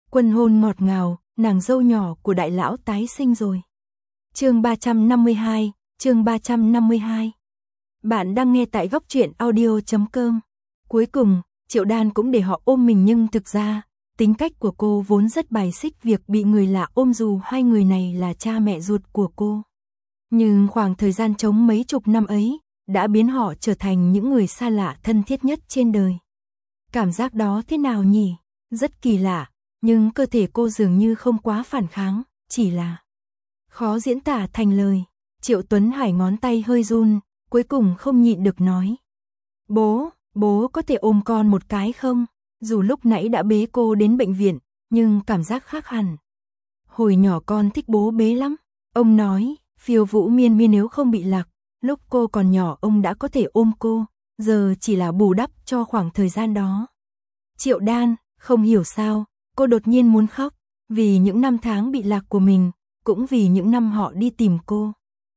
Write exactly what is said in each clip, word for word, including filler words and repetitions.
Quân hôn ngọt ngào, nàng dâu nhỏ của đại lão tái sinh rồi. Chương ba trăm năm mươi hai, chương ba trăm năm mươi hai. Bạn đang nghe tại góc truyện audio chấm com. Cuối cùng, Triệu Đan cũng để họ ôm mình, nhưng thực ra, tính cách của cô vốn rất bài xích việc bị người lạ ôm dù hai người này là cha mẹ ruột của cô. Nhưng khoảng thời gian trống mấy chục năm ấy, đã biến họ trở thành những người xa lạ thân thiết nhất trên đời. Cảm giác đó thế nào nhỉ? Rất kỳ lạ, nhưng cơ thể cô dường như không quá phản kháng, chỉ là khó diễn tả thành lời. Triệu Tuấn Hải ngón tay hơi run, cuối cùng không nhịn được nói. Bố, bố có thể ôm con một cái không? Dù lúc nãy đã bế cô đến bệnh viện, nhưng cảm giác khác hẳn. Hồi nhỏ con thích bố bế lắm. Ông nói, phiêu vũ miên miên nếu không bị lạc, lúc cô còn nhỏ ông đã có thể ôm cô, giờ chỉ là bù đắp cho khoảng thời gian đó. Triệu Đan, không hiểu sao, cô đột nhiên muốn khóc, vì những năm tháng bị lạc của mình, cũng vì những năm họ đi tìm cô.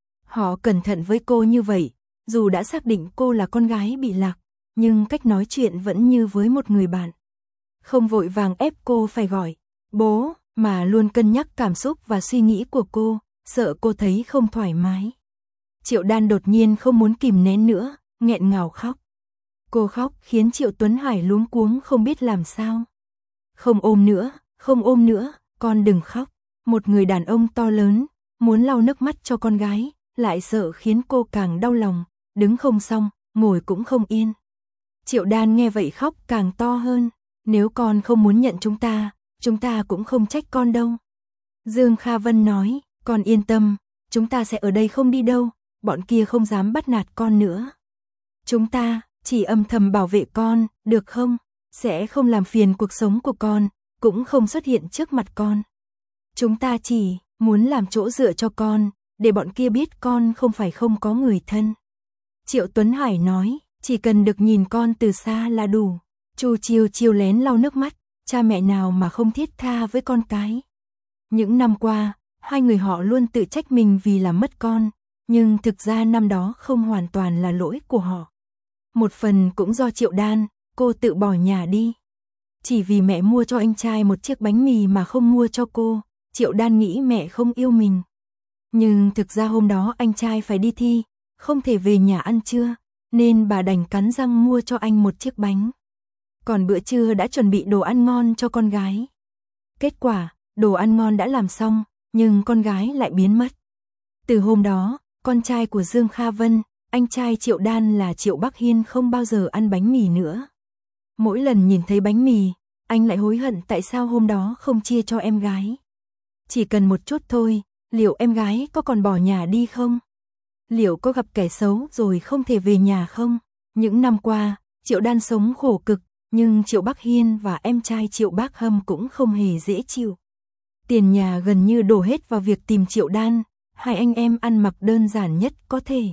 Họ cẩn thận với cô như vậy, dù đã xác định cô là con gái bị lạc, nhưng cách nói chuyện vẫn như với một người bạn. Không vội vàng ép cô phải gọi bố, mà luôn cân nhắc cảm xúc và suy nghĩ của cô, sợ cô thấy không thoải mái. Triệu Đan đột nhiên không muốn kìm nén nữa, nghẹn ngào khóc. Cô khóc khiến Triệu Tuấn Hải luống cuống không biết làm sao. Không ôm nữa, không ôm nữa, con đừng khóc. Một người đàn ông to lớn, muốn lau nước mắt cho con gái, lại sợ khiến cô càng đau lòng, đứng không xong, ngồi cũng không yên. Triệu Đan nghe vậy khóc càng to hơn. Nếu con không muốn nhận chúng ta, chúng ta cũng không trách con đâu. Dương Kha Vân nói, con yên tâm, chúng ta sẽ ở đây không đi đâu, bọn kia không dám bắt nạt con nữa. Chúng ta chỉ âm thầm bảo vệ con, được không? Sẽ không làm phiền cuộc sống của con, cũng không xuất hiện trước mặt con. Chúng ta chỉ muốn làm chỗ dựa cho con, để bọn kia biết con không phải không có người thân. Triệu Tuấn Hải nói, chỉ cần được nhìn con từ xa là đủ. Chu Chiêu Chiêu lén lau nước mắt, cha mẹ nào mà không thiết tha với con cái. Những năm qua, hai người họ luôn tự trách mình vì làm mất con, nhưng thực ra năm đó không hoàn toàn là lỗi của họ. Một phần cũng do Triệu Đan, cô tự bỏ nhà đi. Chỉ vì mẹ mua cho anh trai một chiếc bánh mì mà không mua cho cô, Triệu Đan nghĩ mẹ không yêu mình. Nhưng thực ra hôm đó anh trai phải đi thi, không thể về nhà ăn trưa, nên bà đành cắn răng mua cho anh một chiếc bánh. Còn bữa trưa đã chuẩn bị đồ ăn ngon cho con gái. Kết quả, đồ ăn ngon đã làm xong, nhưng con gái lại biến mất. Từ hôm đó, con trai của Dương Kha Vân, anh trai Triệu Đan là Triệu Bắc Hiên không bao giờ ăn bánh mì nữa. Mỗi lần nhìn thấy bánh mì, anh lại hối hận tại sao hôm đó không chia cho em gái. Chỉ cần một chút thôi, liệu em gái có còn bỏ nhà đi không? Liệu có gặp kẻ xấu rồi không thể về nhà không? Những năm qua, Triệu Đan sống khổ cực, nhưng Triệu Bắc Hiên và em trai Triệu Bác Hâm cũng không hề dễ chịu. Tiền nhà gần như đổ hết vào việc tìm Triệu Đan, hai anh em ăn mặc đơn giản nhất có thể.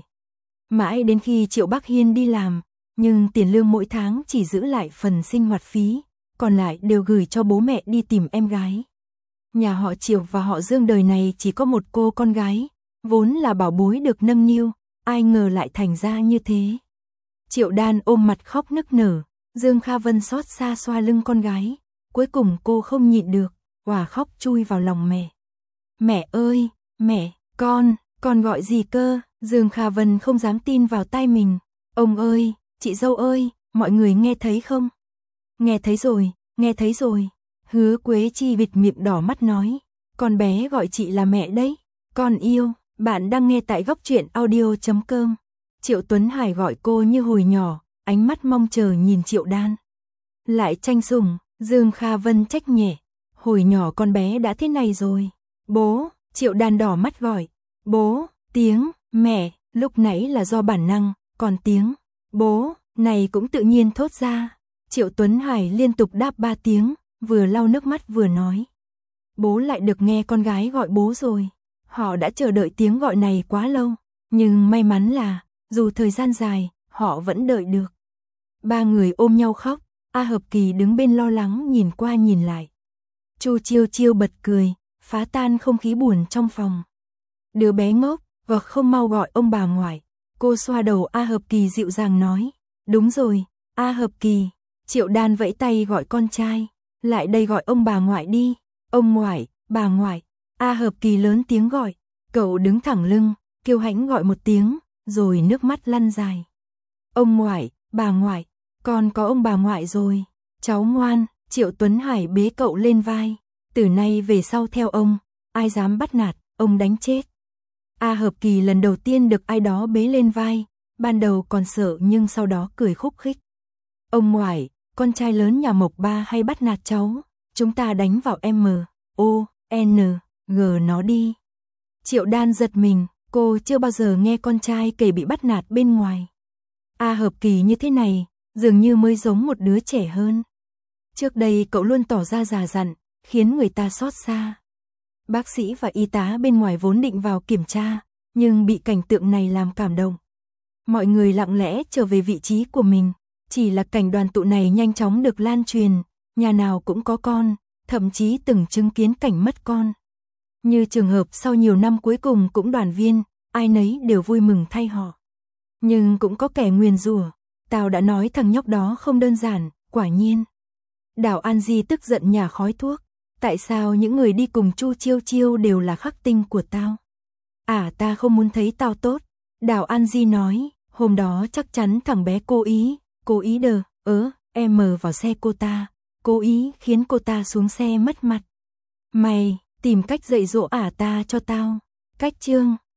Mãi đến khi Triệu Bắc Hiên đi làm, nhưng tiền lương mỗi tháng chỉ giữ lại phần sinh hoạt phí, còn lại đều gửi cho bố mẹ đi tìm em gái. Nhà họ Triệu và họ Dương đời này chỉ có một cô con gái, vốn là bảo bối được nâng niu, ai ngờ lại thành ra như thế. Triệu Đan ôm mặt khóc nức nở, Dương Kha Vân xót xa xoa lưng con gái, cuối cùng cô không nhịn được, òa khóc chui vào lòng mẹ. Mẹ ơi, mẹ, con, con gọi gì cơ? Dương Kha Vân không dám tin vào tai mình. Ông ơi, chị dâu ơi, mọi người nghe thấy không? Nghe thấy rồi, nghe thấy rồi. Hứa Quế Chi bịt miệng đỏ mắt nói, con bé gọi chị là mẹ đấy. Con yêu, bạn đang nghe tại góc truyện audio chấm com. Triệu Tuấn Hải gọi cô như hồi nhỏ, ánh mắt mong chờ nhìn Triệu Đan. Lại tranh sủng, Dương Kha Vân trách nhẹ, hồi nhỏ con bé đã thế này rồi. Bố, Triệu Đan đỏ mắt gọi, bố, tiếng, mẹ, lúc nãy là do bản năng, còn tiếng, bố, này cũng tự nhiên thốt ra. Triệu Tuấn Hải liên tục đáp ba tiếng, vừa lau nước mắt vừa nói. Bố lại được nghe con gái gọi bố rồi. Họ đã chờ đợi tiếng gọi này quá lâu, nhưng may mắn là, dù thời gian dài, họ vẫn đợi được. Ba người ôm nhau khóc, A Hợp Kỳ đứng bên lo lắng nhìn qua nhìn lại. Chu Chiêu Chiêu bật cười, phá tan không khí buồn trong phòng. Đứa bé ngốc, hoặc không mau gọi ông bà ngoại. Cô xoa đầu A Hợp Kỳ dịu dàng nói, đúng rồi, A Hợp Kỳ. Triệu Đan vẫy tay gọi con trai, lại đây gọi ông bà ngoại đi. Ông ngoại, bà ngoại. A Hợp Kỳ lớn tiếng gọi. Cậu đứng thẳng lưng, kiêu hãnh gọi một tiếng, rồi nước mắt lăn dài. Ông ngoại, bà ngoại, con có ông bà ngoại rồi. Cháu ngoan. Triệu Tuấn Hải bế cậu lên vai. Từ nay về sau theo ông, ai dám bắt nạt, ông đánh chết. A Hợp Kỳ lần đầu tiên được ai đó bế lên vai, ban đầu còn sợ nhưng sau đó cười khúc khích. Ông ngoại, con trai lớn nhà Mộc Ba hay bắt nạt cháu, chúng ta đánh vào M, O, N, G nó đi. Triệu Đan giật mình, cô chưa bao giờ nghe con trai kể bị bắt nạt bên ngoài. A Hợp Kỳ như thế này, dường như mới giống một đứa trẻ hơn. Trước đây cậu luôn tỏ ra già dặn, khiến người ta xót xa. Bác sĩ và y tá bên ngoài vốn định vào kiểm tra, nhưng bị cảnh tượng này làm cảm động. Mọi người lặng lẽ trở về vị trí của mình, chỉ là cảnh đoàn tụ này nhanh chóng được lan truyền, nhà nào cũng có con, thậm chí từng chứng kiến cảnh mất con. Như trường hợp sau nhiều năm cuối cùng cũng đoàn viên, ai nấy đều vui mừng thay họ. Nhưng cũng có kẻ nguyền rủa, tao đã nói thằng nhóc đó không đơn giản, quả nhiên. Đào An Di tức giận nhả khói thuốc. Tại sao những người đi cùng Chu Chiêu Chiêu đều là khắc tinh của tao? À ta không muốn thấy tao tốt. Đào An Di nói, hôm đó chắc chắn thằng bé cố ý, cố ý đờ, ớ, em mờ vào xe cô ta, cố ý khiến cô ta xuống xe mất mặt. Mày, tìm cách dạy dỗ ả ta cho tao. Cách chương